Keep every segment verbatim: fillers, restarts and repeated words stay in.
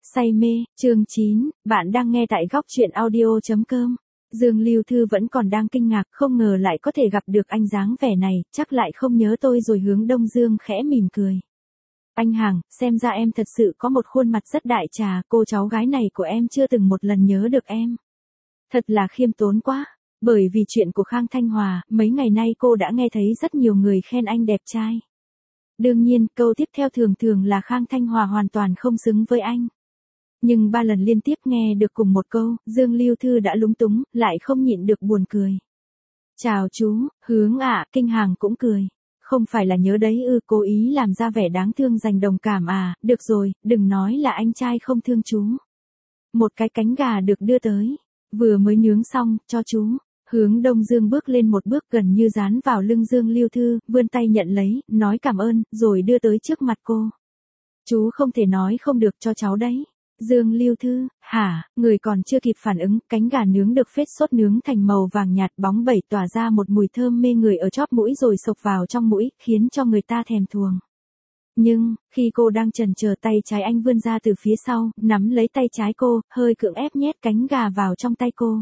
Say mê, chương chín, bạn đang nghe tại góc truyện audio chấm com. Dương Lưu Thư vẫn còn đang kinh ngạc, không ngờ lại có thể gặp được anh dáng vẻ này, chắc lại không nhớ tôi rồi. Hướng Đông Dương khẽ mỉm cười. Anh Hàng, xem ra em thật sự có một khuôn mặt rất đại trà, cô cháu gái này của em chưa từng một lần nhớ được em. Thật là khiêm tốn quá, bởi vì chuyện của Khang Thanh Hòa, mấy ngày nay cô đã nghe thấy rất nhiều người khen anh đẹp trai. Đương nhiên, câu tiếp theo thường thường là Khang Thanh Hòa hoàn toàn không xứng với anh. Nhưng ba lần liên tiếp nghe được cùng một câu, Dương Lưu Thư đã lúng túng, lại không nhịn được buồn cười. Chào chú, Hướng ạ, Kinh Hàng cũng cười. Không phải là nhớ đấy ư, cố ý làm ra vẻ đáng thương dành đồng cảm à, được rồi, đừng nói là anh trai không thương chú. Một cái cánh gà được đưa tới, vừa mới nướng xong, cho chú. Hướng Đông Dương bước lên một bước gần như dán vào lưng Dương Lưu Thư, vươn tay nhận lấy, nói cảm ơn, rồi đưa tới trước mặt cô. Chú không thể nói không được cho cháu đấy. Dương Lưu Thư, hả, người còn chưa kịp phản ứng, cánh gà nướng được phết sốt nướng thành màu vàng nhạt bóng bẩy tỏa ra một mùi thơm mê người ở chóp mũi rồi xộc vào trong mũi, khiến cho người ta thèm thuồng. Nhưng, khi cô đang chần chờ, tay trái anh vươn ra từ phía sau, nắm lấy tay trái cô, hơi cưỡng ép nhét cánh gà vào trong tay cô.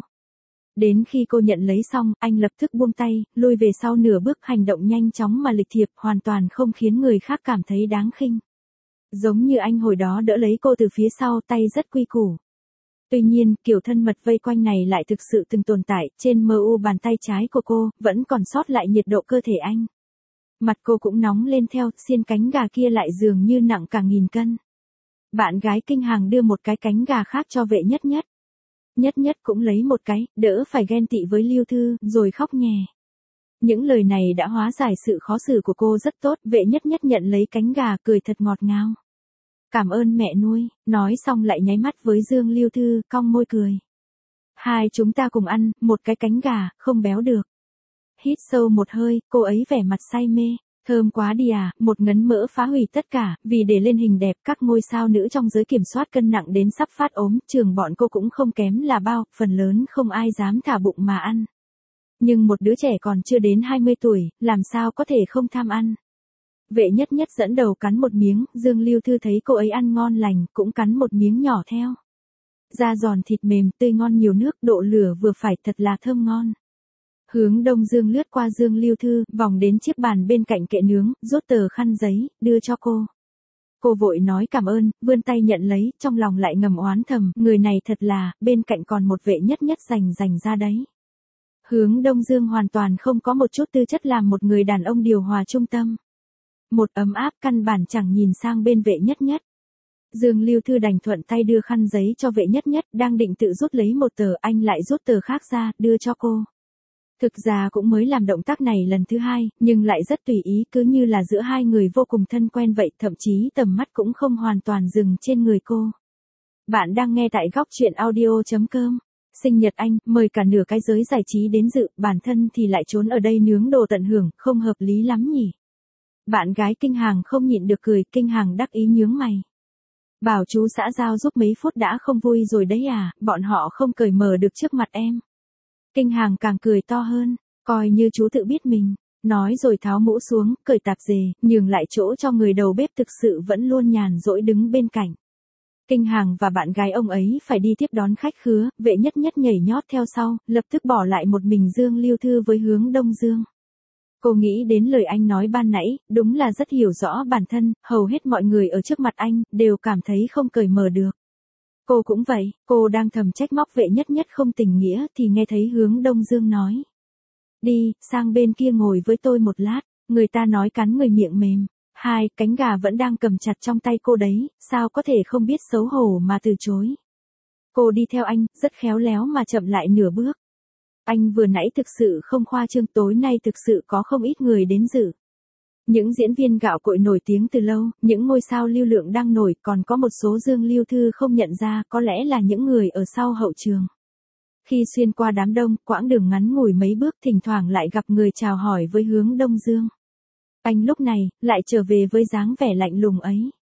Đến khi cô nhận lấy xong, anh lập tức buông tay, lùi về sau nửa bước, hành động nhanh chóng mà lịch thiệp, hoàn toàn không khiến người khác cảm thấy đáng khinh. Giống như anh hồi đó đỡ lấy cô từ phía sau, tay rất quy củ. Tuy nhiên, kiểu thân mật vây quanh này lại thực sự từng tồn tại, trên mờ u bàn tay trái của cô, vẫn còn sót lại nhiệt độ cơ thể anh. Mặt cô cũng nóng lên theo, xiên cánh gà kia lại dường như nặng cả nghìn cân. Bạn gái Kinh Hàng đưa một cái cánh gà khác cho Vệ Nhất Nhất. Nhất Nhất cũng lấy một cái, đỡ phải ghen tị với Lưu Thư, rồi khóc nhè. Những lời này đã hóa giải sự khó xử của cô rất tốt, Vệ Nhất Nhất nhận lấy cánh gà, cười thật ngọt ngào. Cảm ơn mẹ nuôi, nói xong lại nháy mắt với Dương Lưu Thư, cong môi cười. Hai chúng ta cùng ăn, một cái cánh gà, không béo được. Hít sâu một hơi, cô ấy vẻ mặt say mê. Thơm quá đi à, một ngấn mỡ phá hủy tất cả, vì để lên hình đẹp các ngôi sao nữ trong giới kiểm soát cân nặng đến sắp phát ốm, trường bọn cô cũng không kém là bao, phần lớn không ai dám thả bụng mà ăn. Nhưng một đứa trẻ còn chưa đến hai mươi tuổi, làm sao có thể không tham ăn. Vệ Nhất Nhất dẫn đầu cắn một miếng, Dương Lưu Thư thấy cô ấy ăn ngon lành, cũng cắn một miếng nhỏ theo. Da giòn thịt mềm, tươi ngon nhiều nước, độ lửa vừa phải, thật là thơm ngon. Hướng Đông Dương lướt qua Dương Lưu Thư, vòng đến chiếc bàn bên cạnh kệ nướng, rút tờ khăn giấy, đưa cho cô. Cô vội nói cảm ơn, vươn tay nhận lấy, trong lòng lại ngầm oán thầm, người này thật là, bên cạnh còn một Vệ Nhất Nhất dành dành ra đấy. Hướng Đông Dương hoàn toàn không có một chút tư chất làm một người đàn ông điều hòa trung tâm. Một ấm áp căn bản chẳng nhìn sang bên Vệ Nhất Nhất. Dương Lưu Thư đành thuận tay đưa khăn giấy cho Vệ Nhất Nhất, đang định tự rút lấy một tờ, anh lại rút tờ khác ra, đưa cho cô. Thực ra cũng mới làm động tác này lần thứ hai, nhưng lại rất tùy ý, cứ như là giữa hai người vô cùng thân quen vậy, thậm chí tầm mắt cũng không hoàn toàn dừng trên người cô. Bạn đang nghe tại góc truyện audio chấm com. Sinh nhật anh, mời cả nửa cái giới giải trí đến dự, bản thân thì lại trốn ở đây nướng đồ tận hưởng, không hợp lý lắm nhỉ. Bạn gái Kinh Hàng không nhịn được cười, Kinh Hàng đắc ý nhướng mày. Bảo chú xã giao giúp mấy phút đã không vui rồi đấy à, bọn họ không cởi mở được trước mặt em. Kinh Hàng càng cười to hơn, coi như chú tự biết mình, nói rồi tháo mũ xuống, cởi tạp dề, nhường lại chỗ cho người đầu bếp thực sự vẫn luôn nhàn rỗi đứng bên cạnh. Kinh Hàng và bạn gái ông ấy phải đi tiếp đón khách khứa, Vệ Nhất Nhất nhảy nhót theo sau, lập tức bỏ lại một mình Dương Lưu Thư với Hướng Đông Dương. Cô nghĩ đến lời anh nói ban nãy, đúng là rất hiểu rõ bản thân, hầu hết mọi người ở trước mặt anh, đều cảm thấy không cởi mở được. Cô cũng vậy, cô đang thầm trách móc Vệ Nhất Nhất không tình nghĩa, thì nghe thấy Hướng Đông Dương nói. Đi, sang bên kia ngồi với tôi một lát, người ta nói cắn người miệng mềm. Hai, cánh gà vẫn đang cầm chặt trong tay cô đấy, sao có thể không biết xấu hổ mà từ chối. Cô đi theo anh, rất khéo léo mà chậm lại nửa bước. Anh vừa nãy thực sự không khoa trương, tối nay thực sự có không ít người đến dự. Những diễn viên gạo cội nổi tiếng từ lâu, những ngôi sao lưu lượng đang nổi, còn có một số Dương Lưu Thư không nhận ra, có lẽ là những người ở sau hậu trường. Khi xuyên qua đám đông, quãng đường ngắn ngủi mấy bước, thỉnh thoảng lại gặp người chào hỏi với Hướng Đông Dương. Anh lúc này, lại trở về với dáng vẻ lạnh lùng ấy.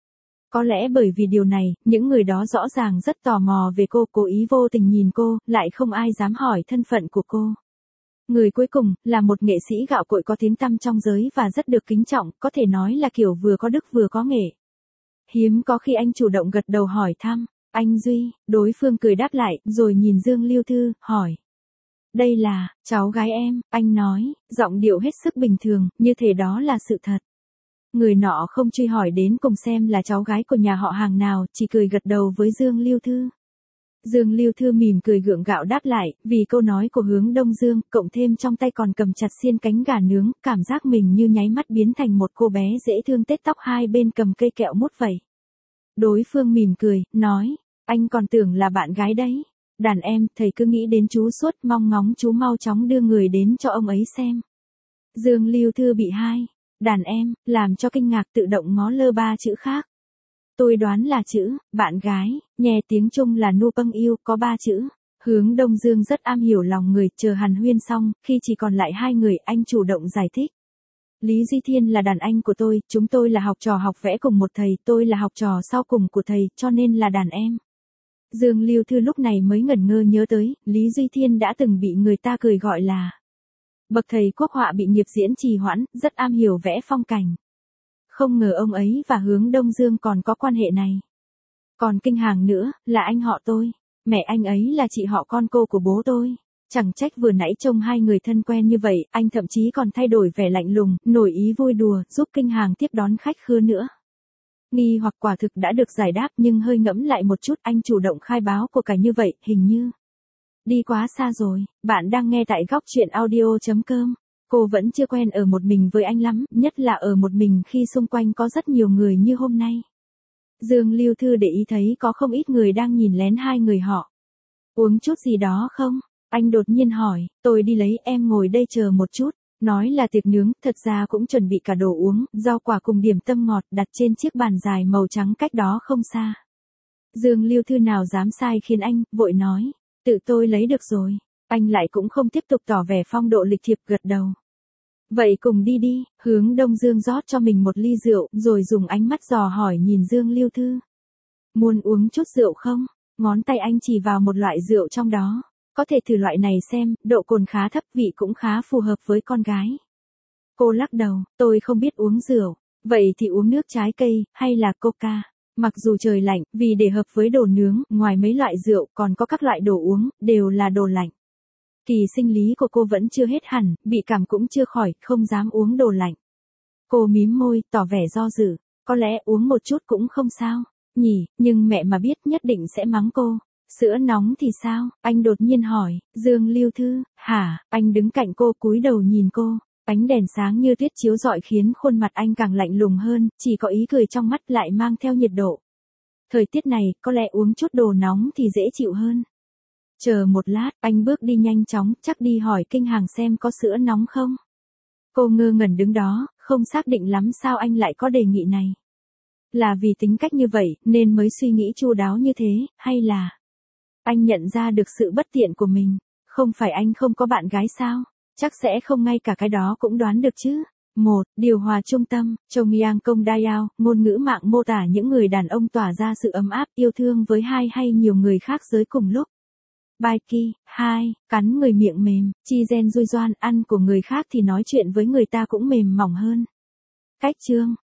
Có lẽ bởi vì điều này, những người đó rõ ràng rất tò mò về cô, cố ý vô tình nhìn cô, lại không ai dám hỏi thân phận của cô. Người cuối cùng, là một nghệ sĩ gạo cội có tiếng tăm trong giới và rất được kính trọng, có thể nói là kiểu vừa có đức vừa có nghệ. Hiếm có khi anh chủ động gật đầu hỏi thăm. Anh Duy, đối phương cười đáp lại, rồi nhìn Dương Lưu Thư, hỏi. Đây là, cháu gái em, anh nói, giọng điệu hết sức bình thường, như thể đó là sự thật. Người nọ không truy hỏi đến cùng xem là cháu gái của nhà họ hàng nào, chỉ cười gật đầu với Dương Lưu Thư. Dương Lưu Thư mỉm cười gượng gạo đáp lại, vì câu nói của Hướng Đông Dương, cộng thêm trong tay còn cầm chặt xiên cánh gà nướng, cảm giác mình như nháy mắt biến thành một cô bé dễ thương tết tóc hai bên cầm cây kẹo mút vậy. Đối phương mỉm cười, nói, anh còn tưởng là bạn gái đấy. Đàn em, thầy cứ nghĩ đến chú suốt, mong ngóng chú mau chóng đưa người đến cho ông ấy xem. Dương Lưu Thư bị hai, đàn em, làm cho kinh ngạc tự động ngó lơ ba chữ khác. Tôi đoán là chữ, bạn gái, nghe tiếng Trung là nu pâng yêu, có ba chữ. Hướng Đông Dương rất am hiểu lòng người, chờ hàn huyên xong, khi chỉ còn lại hai người, anh chủ động giải thích. Lý Duy Thiên là đàn anh của tôi, chúng tôi là học trò học vẽ cùng một thầy, tôi là học trò sau cùng của thầy, cho nên là đàn em. Dương Lưu Thư lúc này mới ngẩn ngơ nhớ tới, Lý Duy Thiên đã từng bị người ta cười gọi là bậc thầy quốc họa bị nghiệp diễn trì hoãn, rất am hiểu vẽ phong cảnh. Không ngờ ông ấy và Hướng Đông Dương còn có quan hệ này. Còn kinh hàng nữa, là anh họ tôi, mẹ anh ấy là chị họ con cô của bố tôi. Chẳng trách vừa nãy trông hai người thân quen như vậy, anh thậm chí còn thay đổi vẻ lạnh lùng, nổi ý vui đùa, giúp kinh hàng tiếp đón khách khứa nữa. Nghi hoặc quả thực đã được giải đáp nhưng hơi ngẫm lại một chút, anh chủ động khai báo của cả như vậy, hình như đi quá xa rồi. Bạn đang nghe tại góc truyện audio chấm com. Cô vẫn chưa quen ở một mình với anh lắm, nhất là ở một mình khi xung quanh có rất nhiều người như hôm nay. Dương Lưu Thư để ý thấy có không ít người đang nhìn lén hai người họ. Uống chút gì đó không? Anh đột nhiên hỏi, tôi đi lấy, em ngồi đây chờ một chút. Nói là tiệc nướng, thật ra cũng chuẩn bị cả đồ uống, rau quả cùng điểm tâm ngọt đặt trên chiếc bàn dài màu trắng cách đó không xa. Dương Lưu Thư nào dám sai khiến anh, vội nói, tự tôi lấy được rồi. Anh lại cũng không tiếp tục tỏ vẻ phong độ lịch thiệp, gật đầu. Vậy cùng đi đi. Hướng Đông Dương rót cho mình một ly rượu, rồi dùng ánh mắt dò hỏi nhìn Dương Lưu Thư. Muốn uống chút rượu không? Ngón tay anh chỉ vào một loại rượu trong đó. Có thể thử loại này xem, độ cồn khá thấp, vị cũng khá phù hợp với con gái. Cô lắc đầu, tôi không biết uống rượu. Vậy thì uống nước trái cây, hay là coca? Mặc dù trời lạnh, vì để hợp với đồ nướng, ngoài mấy loại rượu, còn có các loại đồ uống, đều là đồ lạnh. Kỳ sinh lý của cô vẫn chưa hết hẳn, bị cảm cũng chưa khỏi, không dám uống đồ lạnh. Cô mím môi, tỏ vẻ do dự, có lẽ uống một chút cũng không sao, nhỉ, nhưng mẹ mà biết nhất định sẽ mắng cô. Sữa nóng thì sao? Anh đột nhiên hỏi. Dương Lưu Thư, hả? Anh đứng cạnh cô cúi đầu nhìn cô. Ánh đèn sáng như tuyết chiếu rọi khiến khuôn mặt anh càng lạnh lùng hơn, chỉ có ý cười trong mắt lại mang theo nhiệt độ. Thời tiết này, có lẽ uống chút đồ nóng thì dễ chịu hơn. Chờ một lát, anh bước đi nhanh chóng, chắc đi hỏi kinh hàng xem có sữa nóng không. Cô ngơ ngẩn đứng đó, không xác định lắm sao anh lại có đề nghị này. Là vì tính cách như vậy, nên mới suy nghĩ chu đáo như thế, hay là anh nhận ra được sự bất tiện của mình? Không phải anh không có bạn gái sao? Chắc sẽ không ngay cả cái đó cũng đoán được chứ. một. Điều hòa trung tâm, Chồng Yang Công Dayao, ngôn ngữ mạng mô tả những người đàn ông tỏa ra sự ấm áp, yêu thương với hai hay nhiều người khác giới cùng lúc. Baiki, hai. Cắn người miệng mềm, Chi Gen Rui Doan, ăn của người khác thì nói chuyện với người ta cũng mềm mỏng hơn. Cách chương,